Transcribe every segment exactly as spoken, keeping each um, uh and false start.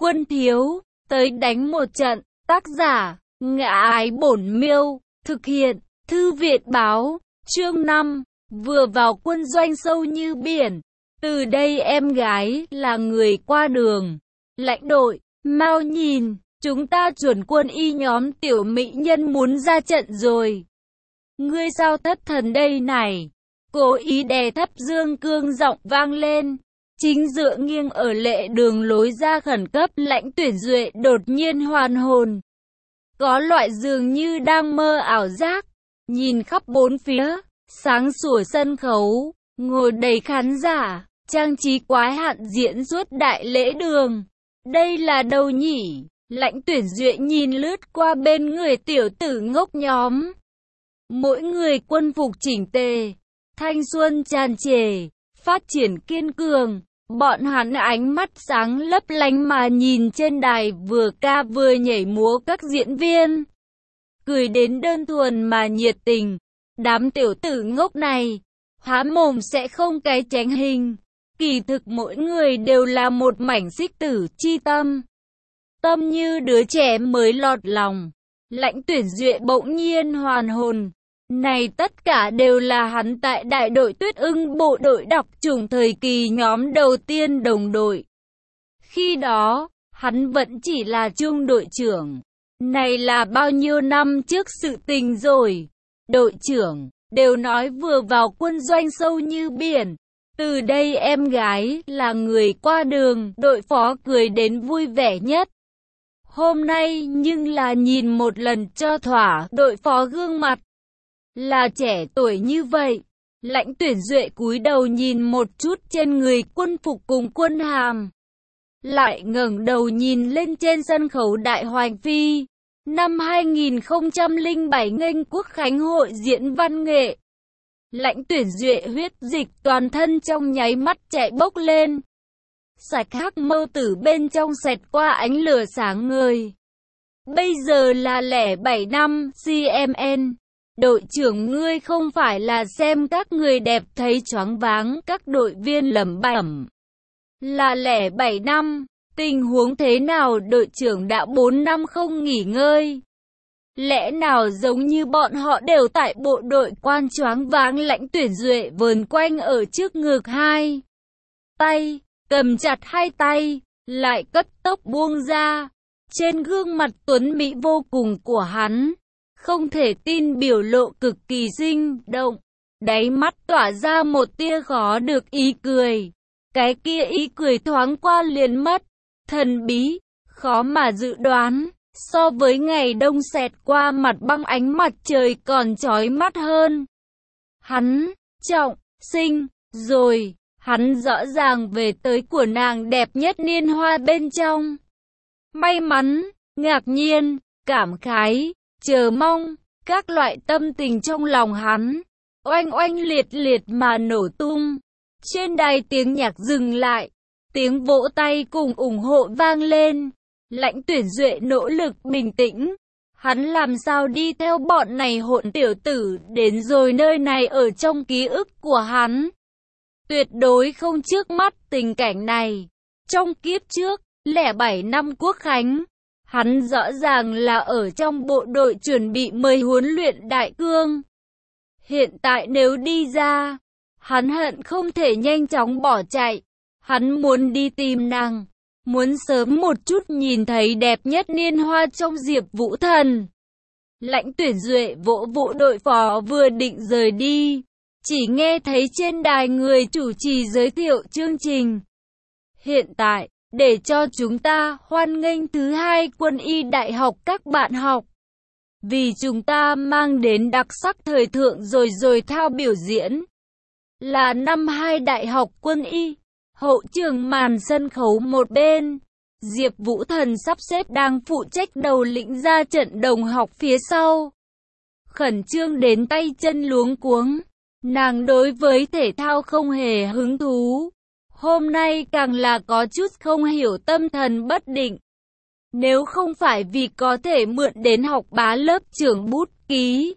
Quân thiếu, tới đánh một trận. Tác giả, Ngã Ái Bổn Miêu. Thực hiện, Thư viện báo. Chương năm. Vừa vào quân doanh sâu như biển. Từ đây em gái là người qua đường. Lãnh đội, mau nhìn, chúng ta chuẩn quân y nhóm tiểu mỹ nhân muốn ra trận rồi. Ngươi sao thất thần đây này? Cố ý đè thấp dương cương giọng vang lên. Chính dựa nghiêng ở lệ đường lối ra khẩn cấp, Lãnh Tuyển Duệ đột nhiên hoàn hồn. Có loại dường như đang mơ ảo giác. Nhìn khắp bốn phía, sáng sủa sân khấu, ngồi đầy khán giả, trang trí quái hạn diễn suốt đại lễ đường. Đây là đâu nhỉ? Lãnh Tuyển Duệ nhìn lướt qua bên người tiểu tử ngốc nhóm. Mỗi người quân phục chỉnh tề, thanh xuân tràn trề, phát triển kiên cường. Bọn hắn ánh mắt sáng lấp lánh mà nhìn trên đài vừa ca vừa nhảy múa các diễn viên. Cười đến đơn thuần mà nhiệt tình. Đám tiểu tử ngốc này, há mồm sẽ không cái tránh hình. Kỳ thực mỗi người đều là một mảnh xích tử chi tâm. Tâm như đứa trẻ mới lọt lòng. Lãnh Tuyển Duệ bỗng nhiên hoàn hồn. Này tất cả đều là hắn tại đại đội Tuyết Ưng bộ đội đặc chủng thời kỳ nhóm đầu tiên đồng đội. Khi đó, hắn vẫn chỉ là trung đội trưởng. Này là bao nhiêu năm trước sự tình rồi. Đội trưởng, đều nói vừa vào quân doanh sâu như biển. Từ đây em gái là người qua đường, đội phó cười đến vui vẻ nhất. Hôm nay nhưng là nhìn một lần cho thỏa, đội phó gương mặt là trẻ tuổi như vậy. Lãnh Tuyển Duệ cúi đầu nhìn một chút trên người quân phục cùng quân hàm. Lại ngẩng đầu nhìn lên trên sân khấu Đại Hoành Phi. Năm hai nghìn không trăm lẻ bảy nghênh quốc khánh hội diễn văn nghệ. Lãnh Tuyển Duệ huyết dịch toàn thân trong nháy mắt chạy bốc lên. Sạch hắc mâu tử bên trong xẹt qua ánh lửa sáng ngời. Bây giờ là lẻ bảy năm, xê em en. Đội trưởng ngươi không phải là xem các người đẹp thấy choáng váng, các đội viên lẩm bẩm. Là lẻ bảy năm, tình huống thế nào? Đội trưởng đã bốn năm không nghỉ ngơi. Lẽ nào giống như bọn họ đều tại bộ đội quan choáng váng? Lãnh Tuyển Duệ vờn quanh ở trước ngực hai tay, cầm chặt hai tay, lại cấp tốc buông ra. Trên gương mặt tuấn mỹ vô cùng của hắn, không thể tin biểu lộ cực kỳ sinh động. Đáy mắt tỏa ra một tia khó được ý cười. Cái kia ý cười thoáng qua liền mất. Thần bí, khó mà dự đoán. So với ngày đông xẹt qua mặt băng ánh mặt trời còn chói mắt hơn. Hắn, trọng, sinh, rồi. Hắn rõ ràng về tới của nàng đẹp nhất niên hoa bên trong. May mắn, ngạc nhiên, cảm khái, chờ mong, các loại tâm tình trong lòng hắn, oanh oanh liệt liệt mà nổ tung. Trên đài tiếng nhạc dừng lại, tiếng vỗ tay cùng ủng hộ vang lên. Lãnh Tuyển Duệ nỗ lực bình tĩnh. Hắn làm sao đi theo bọn này hỗn tiểu tử đến rồi nơi này ở trong ký ức của hắn. Tuyệt đối không trước mắt tình cảnh này. Trong kiếp trước, lẻ bảy năm quốc khánh, hắn rõ ràng là ở trong bộ đội chuẩn bị mời huấn luyện đại cương. Hiện tại nếu đi ra, hắn hận không thể nhanh chóng bỏ chạy. Hắn muốn đi tìm nàng, muốn sớm một chút nhìn thấy đẹp nhất niên hoa trong Diệp Vũ Thần. Lãnh Tuyển Duệ vỗ vỗ đội phó vừa định rời đi, chỉ nghe thấy trên đài người chủ trì giới thiệu chương trình. Hiện tại, để cho chúng ta hoan nghênh thứ hai quân y đại học các bạn học. Vì chúng ta mang đến đặc sắc thời thượng rồi rồi thao biểu diễn. Là năm hai đại học quân y. Hậu trường màn sân khấu một bên. Diệp Vũ Thần sắp xếp đang phụ trách đầu lĩnh ra trận đồng học phía sau. Khẩn trương đến tay chân luống cuống. Nàng đối với thể thao không hề hứng thú. Hôm nay càng là có chút không hiểu, tâm thần bất định. Nếu không phải vì có thể mượn đến học bá lớp trưởng bút ký,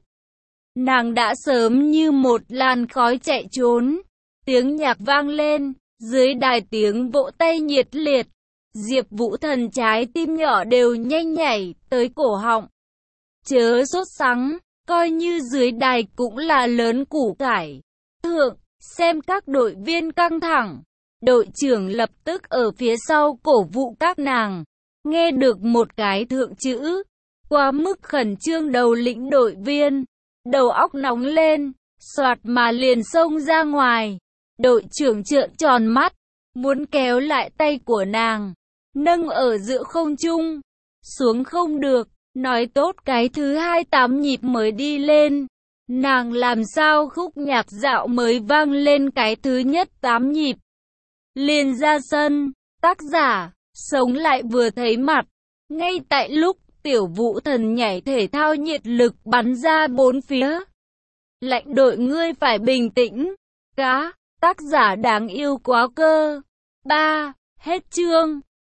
nàng đã sớm như một làn khói chạy trốn. Tiếng nhạc vang lên, dưới đài tiếng vỗ tay nhiệt liệt. Diệp Vũ Thần trái tim nhỏ đều nhanh nhảy tới cổ họng. Chớ sốt sắng, coi như dưới đài cũng là lớn củ cải. Thượng, xem các đội viên căng thẳng. Đội trưởng lập tức ở phía sau cổ vũ các nàng. Nghe được một cái thượng chữ, quá mức khẩn trương đầu lĩnh đội viên, đầu óc nóng lên, soạt mà liền xông ra ngoài. Đội trưởng trợn tròn mắt, muốn kéo lại tay của nàng, nâng ở giữa không trung, xuống không được, nói tốt cái thứ hai tám nhịp mới đi lên. Nàng làm sao khúc nhạc dạo mới vang lên cái thứ nhất tám nhịp. Liền ra sân, tác giả, sống lại vừa thấy mặt. Ngay tại lúc Tiểu Vũ Thần nhảy thể thao nhiệt lực bắn ra bốn phía. Lãnh đội ngươi phải bình tĩnh. Cá, tác giả đáng yêu quá cơ. ba. Hết chương.